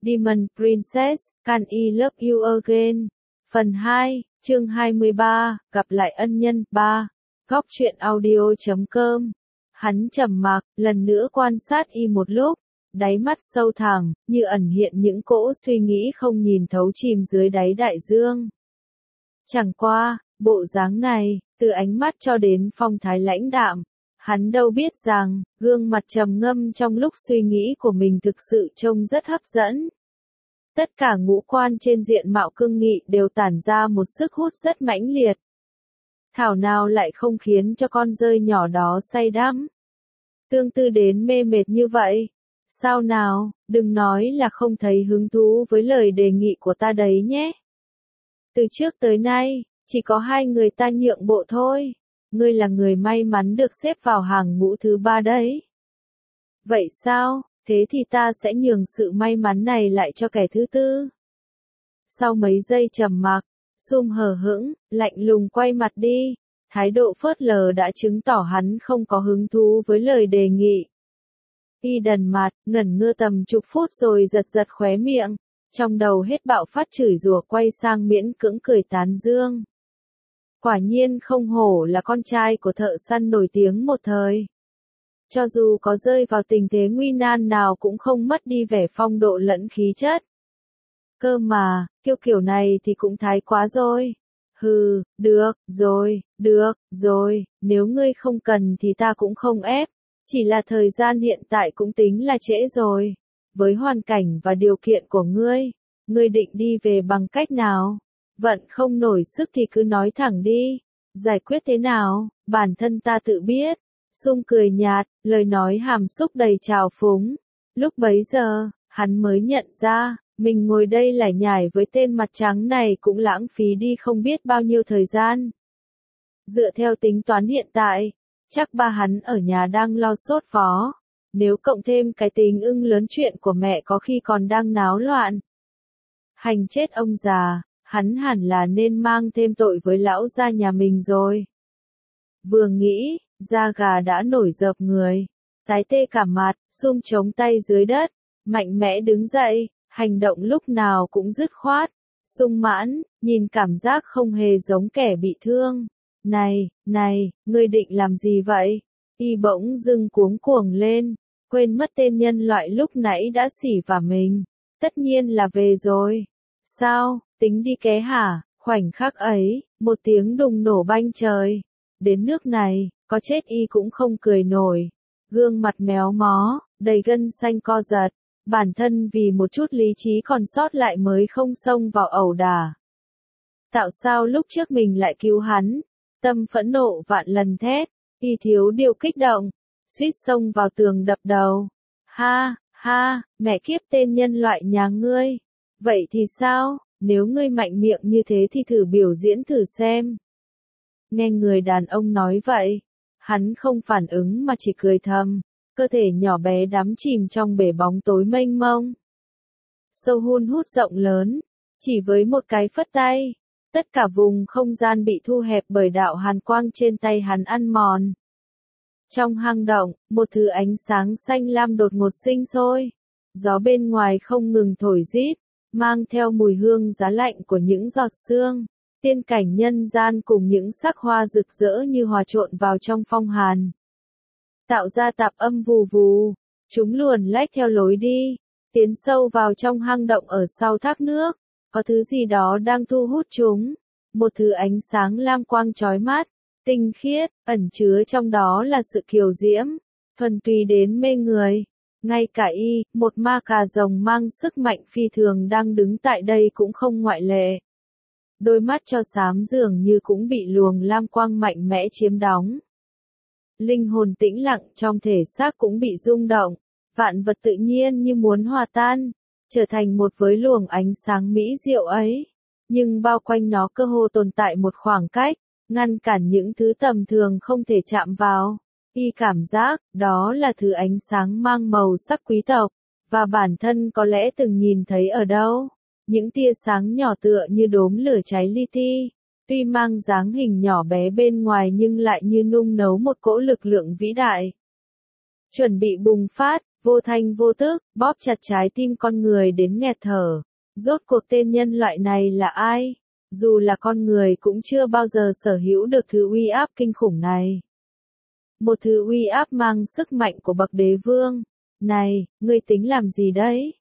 Demon Princess, Can I Love You Again? Phần 2, chương 23, gặp lại ân nhân, 3. Góc truyện audio.com. Hắn trầm mặc, lần nữa quan sát y một lúc, đáy mắt sâu thẳm, như ẩn hiện những cỗ suy nghĩ không nhìn thấu chìm dưới đáy đại dương. Chẳng qua, bộ dáng này, từ ánh mắt cho đến phong thái lãnh đạm, hắn đâu biết rằng, gương mặt trầm ngâm trong lúc suy nghĩ của mình thực sự trông rất hấp dẫn. Tất cả ngũ quan trên diện mạo cương nghị đều tản ra một sức hút rất mãnh liệt. Thảo nào lại không khiến cho con dơi nhỏ đó say đắm. Tương tư đến mê mệt như vậy. Sao nào, đừng nói là không thấy hứng thú với lời đề nghị của ta đấy nhé. Từ trước tới nay, chỉ có hai người ta nhượng bộ thôi. Ngươi là người may mắn được xếp vào hàng ngũ thứ 3 đấy. Vậy sao, thế thì ta sẽ nhường sự may mắn này lại cho kẻ thứ 4. Sau mấy giây trầm mặc, Sum hờ hững, lạnh lùng quay mặt đi. Thái độ phớt lờ đã chứng tỏ hắn không có hứng thú với lời đề nghị. Y đần mặt, ngẩn ngơ tầm chục phút rồi giật giật khóe miệng. Trong đầu hết bạo phát chửi rủa quay sang miễn cưỡng cười tán dương. Quả nhiên không hổ là con trai của thợ săn nổi tiếng một thời. Cho dù có rơi vào tình thế nguy nan nào cũng không mất đi vẻ phong độ lẫn khí chất. Cơ mà, kiểu này thì cũng thái quá rồi. Hừ, được rồi, nếu ngươi không cần thì ta cũng không ép. Chỉ là thời gian hiện tại cũng tính là trễ rồi. Với hoàn cảnh và điều kiện của ngươi định đi về bằng cách nào? Vận không nổi sức thì cứ nói thẳng đi. Giải quyết thế nào, bản thân ta tự biết. Sum cười nhạt, lời nói hàm xúc đầy trào phúng. Lúc bấy giờ, hắn mới nhận ra, mình ngồi đây lải nhải với tên mặt trắng này cũng lãng phí đi không biết bao nhiêu thời gian. Dựa theo tính toán hiện tại, chắc ba hắn ở nhà đang lo sốt vó. Nếu cộng thêm cái tính ưng lớn chuyện của mẹ có khi còn đang náo loạn. Hành chết ông già, hắn hẳn là nên mang thêm tội với lão gia nhà mình rồi. Vừa nghĩ, da gà đã nổi rợp người. Tái tê cả mặt, Sum chống tay dưới đất, mạnh mẽ đứng dậy, hành động lúc nào cũng dứt khoát. Sung mãn, nhìn cảm giác không hề giống kẻ bị thương. Này, ngươi định làm gì vậy? Y bỗng dưng cuống cuồng lên, quên mất tên nhân loại lúc nãy đã xỉ vả mình. Tất nhiên là về rồi. Sao, tính đi ké hả? Khoảnh khắc ấy, một tiếng đùng nổ banh trời. Đến nước này, có chết y cũng không cười nổi. Gương mặt méo mó, đầy gân xanh co giật. Bản thân vì một chút lý trí còn sót lại mới không xông vào ẩu đả. Tạo sao lúc trước mình lại cứu hắn? Tâm phẫn nộ vạn lần thét. Y thiếu điều kích động. Suýt xông vào tường đập đầu. Ha, mẹ kiếp tên nhân loại nhà ngươi. Vậy thì sao, nếu ngươi mạnh miệng như thế thì thử biểu diễn thử xem. Nghe người đàn ông nói vậy, hắn không phản ứng mà chỉ cười thầm, cơ thể nhỏ bé đắm chìm trong bể bóng tối mênh mông. Sâu hun hút rộng lớn, chỉ với một cái phất tay, tất cả vùng không gian bị thu hẹp bởi đạo hàn quang trên tay hắn ăn mòn. Trong hang động, một thứ ánh sáng xanh lam đột ngột sinh sôi. Gió bên ngoài không ngừng thổi rít, mang theo mùi hương giá lạnh của những giọt sương. Tiên cảnh nhân gian cùng những sắc hoa rực rỡ như hòa trộn vào trong phong hàn. Tạo ra tạp âm vù vù, chúng luồn lách theo lối đi, tiến sâu vào trong hang động ở sau thác nước. Có thứ gì đó đang thu hút chúng. Một thứ ánh sáng lam quang chói mắt, tinh khiết, ẩn chứa trong đó là sự kiều diễm, thuần túy đến mê người. Ngay cả y, một ma cà rồng mang sức mạnh phi thường đang đứng tại đây cũng không ngoại lệ. Đôi mắt cho xám dường như cũng bị luồng lam quang mạnh mẽ chiếm đóng. Linh hồn tĩnh lặng trong thể xác cũng bị rung động, vạn vật tự nhiên như muốn hòa tan, trở thành một với luồng ánh sáng mỹ diệu ấy. Nhưng bao quanh nó cơ hồ tồn tại một khoảng cách, ngăn cản những thứ tầm thường không thể chạm vào. Y cảm giác, đó là thứ ánh sáng mang màu sắc quý tộc, và bản thân có lẽ từng nhìn thấy ở đâu. Những tia sáng nhỏ tựa như đốm lửa cháy li ti, tuy mang dáng hình nhỏ bé bên ngoài nhưng lại như nung nấu một cỗ lực lượng vĩ đại. Chuẩn bị bùng phát, vô thanh vô tức, bóp chặt trái tim con người đến nghẹt thở. Rốt cuộc tên nhân loại này là ai? Dù là con người cũng chưa bao giờ sở hữu được thứ uy áp kinh khủng này. Một thứ uy áp mang sức mạnh của bậc đế vương. Này, ngươi tính làm gì đấy?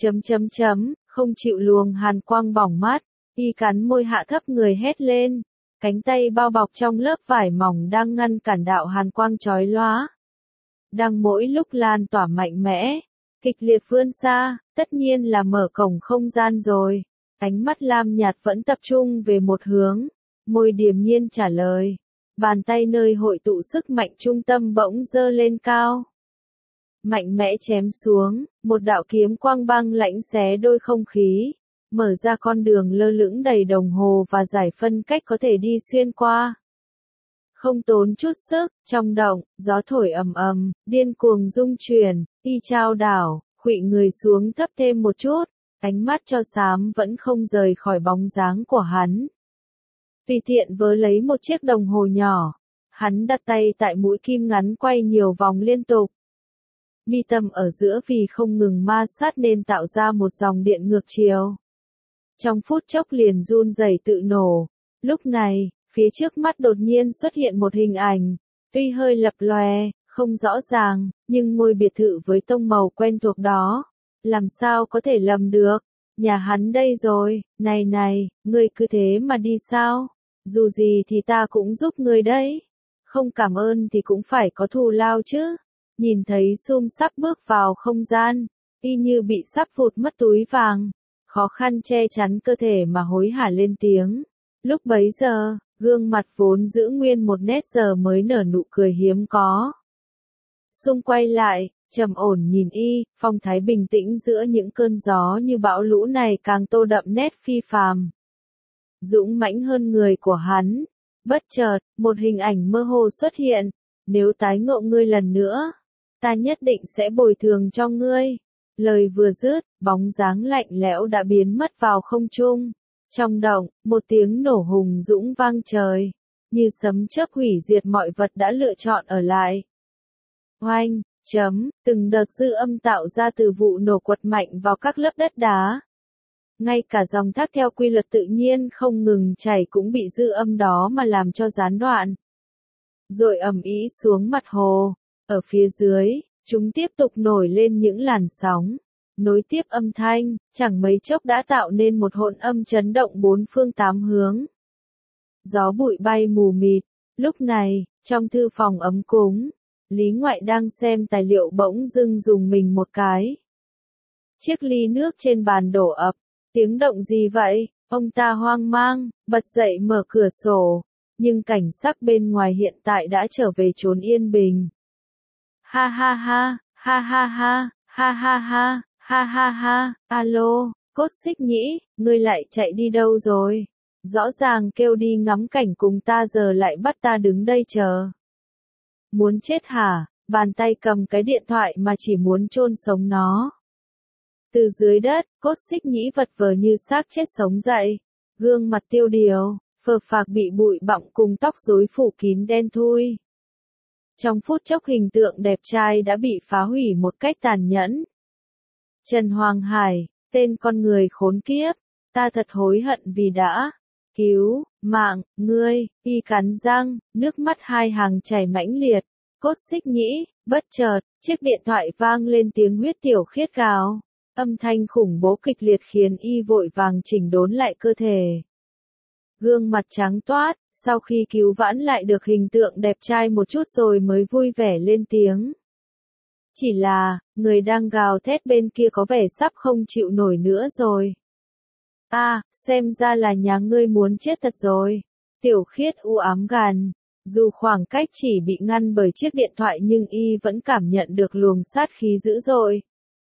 Không chịu luồng hàn quang bỏng mắt, y cắn môi hạ thấp người hét lên. Cánh tay bao bọc trong lớp vải mỏng đang ngăn cản đạo hàn quang chói lóa. Đang mỗi lúc lan tỏa mạnh mẽ, kịch liệt vươn xa, tất nhiên là mở cổng không gian rồi. Ánh mắt lam nhạt vẫn tập trung về một hướng, môi điềm nhiên trả lời. Bàn tay nơi hội tụ sức mạnh trung tâm bỗng giơ lên cao. Mạnh mẽ chém xuống, một đạo kiếm quang băng lãnh xé đôi không khí, mở ra con đường lơ lửng đầy đồng hồ và giải phân cách có thể đi xuyên qua. Không tốn chút sức, trong động, gió thổi ầm ầm, điên cuồng rung chuyển, y trao đảo, khuỵu người xuống thấp thêm một chút, ánh mắt cho xám vẫn không rời khỏi bóng dáng của hắn. Tùy tiện vớ lấy một chiếc đồng hồ nhỏ, hắn đặt tay tại mũi kim ngắn quay nhiều vòng liên tục. Mi tâm ở giữa vì không ngừng ma sát nên tạo ra một dòng điện ngược chiều. Trong phút chốc liền run rẩy tự nổ. Lúc này, phía trước mắt đột nhiên xuất hiện một hình ảnh, tuy hơi lập lòe, không rõ ràng, nhưng ngôi biệt thự với tông màu quen thuộc đó, làm sao có thể lầm được? Nhà hắn đây rồi, này, ngươi cứ thế mà đi sao? Dù gì thì ta cũng giúp ngươi đấy. Không cảm ơn thì cũng phải có thù lao chứ. Nhìn thấy Sum sắp bước vào không gian, y như bị sắp vụt mất túi vàng, khó khăn che chắn cơ thể mà hối hả lên tiếng. Lúc bấy giờ, gương mặt vốn giữ nguyên một nét giờ mới nở nụ cười hiếm có. Sum quay lại, trầm ổn nhìn y, phong thái bình tĩnh giữa những cơn gió như bão lũ này càng tô đậm nét phi phàm. Dũng mãnh hơn người của hắn. Bất chợt, một hình ảnh mơ hồ xuất hiện. Nếu tái ngộ ngươi lần nữa, ta nhất định sẽ bồi thường cho ngươi. Lời vừa dứt, bóng dáng lạnh lẽo đã biến mất vào không trung. Trong động, một tiếng nổ hùng dũng vang trời, như sấm chớp hủy diệt mọi vật đã lựa chọn ở lại. Oanh, từng đợt dư âm tạo ra từ vụ nổ quật mạnh vào các lớp đất đá. Ngay cả dòng thác theo quy luật tự nhiên không ngừng chảy cũng bị dư âm đó mà làm cho gián đoạn. Rồi ầm ĩ xuống mặt hồ. Ở phía dưới, chúng tiếp tục nổi lên những làn sóng, nối tiếp âm thanh, chẳng mấy chốc đã tạo nên một hỗn âm chấn động bốn phương tám hướng. Gió bụi bay mù mịt. Lúc này, trong thư phòng ấm cúng, Lý Ngoại đang xem tài liệu bỗng dưng dùng mình một cái. Chiếc ly nước trên bàn đổ ập. Tiếng động gì vậy? Ông ta hoang mang, bật dậy mở cửa sổ. Nhưng cảnh sắc bên ngoài hiện tại đã trở về chốn yên bình. Ha ha ha, ha ha ha, ha ha ha, ha ha ha, alo, Cốt Xích Nhĩ, ngươi lại chạy đi đâu rồi? Rõ ràng kêu đi ngắm cảnh cùng ta giờ lại bắt ta đứng đây chờ. Muốn chết hả? Bàn tay cầm cái điện thoại mà chỉ muốn chôn sống nó. Từ dưới đất, Cốt Xích Nhĩ vật vờ như xác chết sống dậy. Gương mặt tiêu điều, phờ phạc bị bụi bặm cùng tóc rối phủ kín đen thui. Trong phút chốc hình tượng đẹp trai đã bị phá hủy một cách tàn nhẫn. Trần Hoàng Hải, tên con người khốn kiếp, ta thật hối hận vì đã cứu mạng ngươi. Y cắn răng, nước mắt hai hàng chảy mãnh liệt. Cốt Xích Nhĩ, bất chợt, chiếc điện thoại vang lên tiếng huyết tiểu khiết gào. Âm thanh khủng bố kịch liệt khiến y vội vàng chỉnh đốn lại cơ thể. Gương mặt trắng toát, sau khi cứu vãn lại được hình tượng đẹp trai một chút rồi mới vui vẻ lên tiếng. Chỉ là, người đang gào thét bên kia có vẻ sắp không chịu nổi nữa rồi. Xem ra là nhà ngươi muốn chết thật rồi. Tiểu Khiết u ám gàn. Dù khoảng cách chỉ bị ngăn bởi chiếc điện thoại nhưng y vẫn cảm nhận được luồng sát khí dữ dội.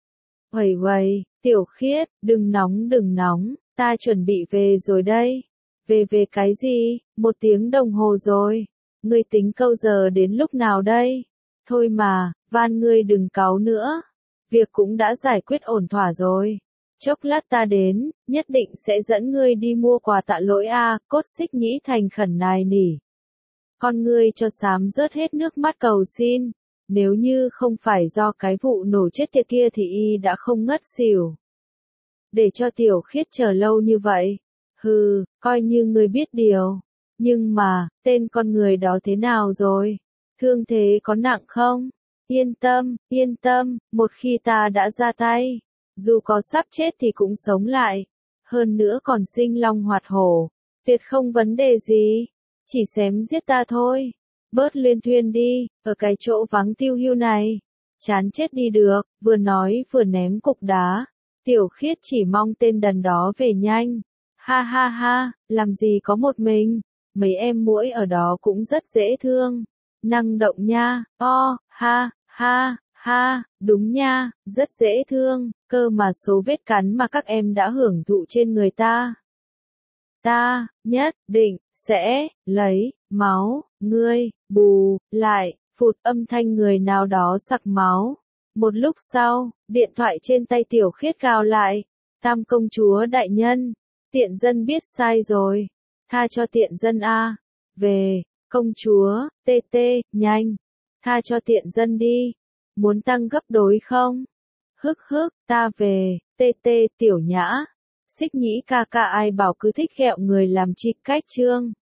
Uầy, Tiểu Khiết, đừng nóng, ta chuẩn bị về rồi đây. Về cái gì? 1 tiếng đồng hồ rồi. Ngươi tính câu giờ đến lúc nào đây? Thôi mà, van ngươi đừng cáu nữa. Việc cũng đã giải quyết ổn thỏa rồi. Chốc lát ta đến, nhất định sẽ dẫn ngươi đi mua quà tạ lỗi Cốt Xích Nhĩ thành khẩn nài nỉ. Con ngươi cho xám rớt hết nước mắt cầu xin. Nếu như không phải do cái vụ nổ chết tiệt kia thì y đã không ngất xỉu. Để cho Tiểu Khiết chờ lâu như vậy. Hừ, coi như người biết điều. Nhưng mà, tên con người đó thế nào rồi? Thương thế có nặng không? Yên tâm, một khi ta đã ra tay, dù có sắp chết thì cũng sống lại. Hơn nữa còn sinh long hoạt hổ. Tuyệt không vấn đề gì. Chỉ xém giết ta thôi. Bớt luyên thuyên đi, ở cái chỗ vắng tiêu hưu này. Chán chết đi được, vừa nói vừa ném cục đá. Tiểu Khiết chỉ mong tên đần đó về nhanh. Ha ha ha, làm gì có một mình. Mấy em muỗi ở đó cũng rất dễ thương. Năng động nha, ha, ha, đúng nha, rất dễ thương, cơ mà số vết cắn mà các em đã hưởng thụ trên người ta. Ta, nhất định, sẽ, lấy, máu, ngươi, bù, lại, phụt âm thanh người nào đó sặc máu. Một lúc sau, điện thoại trên tay Tiểu Khiết cao lại. Tam công chúa đại nhân, tiện dân biết sai rồi. Tha cho tiện dân a. Về, công chúa, nhanh. Tha cho tiện dân đi. Muốn tăng gấp đôi không? Hức, ta về, tiểu nhã. Xích nhĩ ca ca ai bảo cứ thích ghẹo người làm chi cách chương.